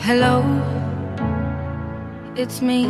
Hello, it's me.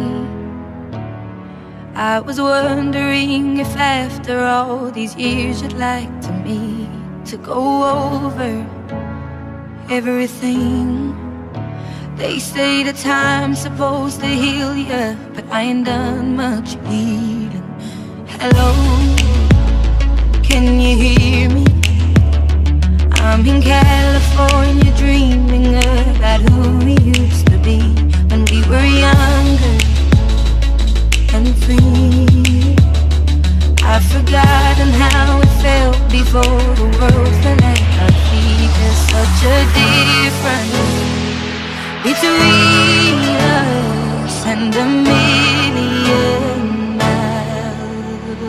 I was wondering if after all these years you'd like to meet to go over everything. They say the time's supposed to heal ya, but I ain't done much healing. Hello, can you hear me? I'm in California dreaming about who we used to be when we were younger and free. I've forgotten how it felt before the world fell at our feet. There's such a difference between us and a million miles.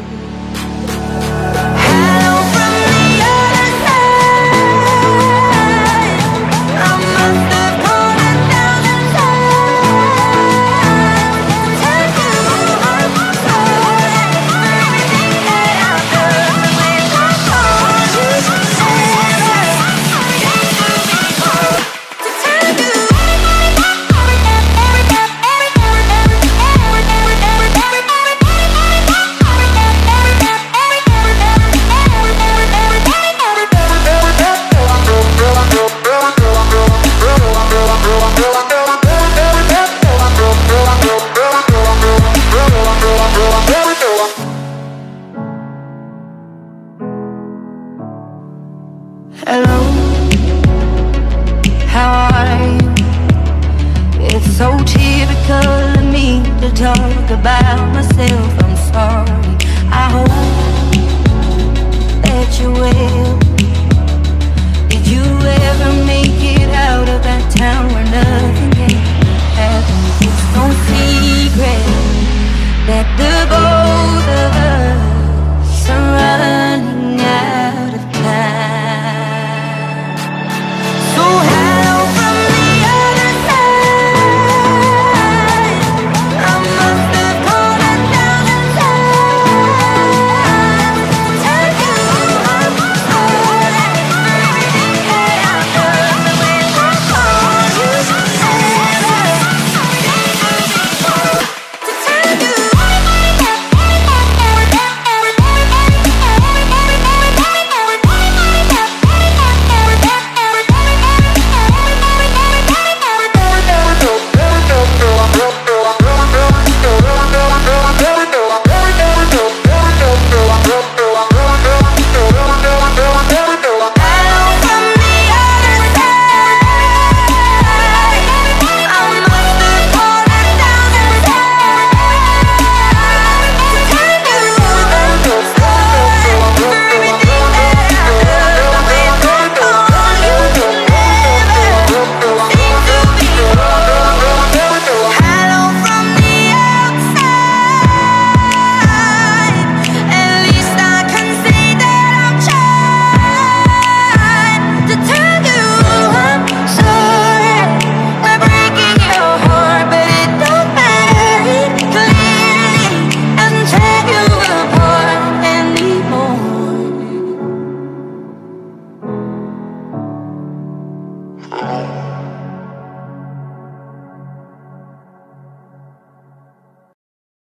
Hello from the other side. I must have called 1,000 times to tell you I'm sorry for everything that I've done when I called you. Hello, how are you? It's so typical of me to talk about myself. I'm sorry. I hope that you're well.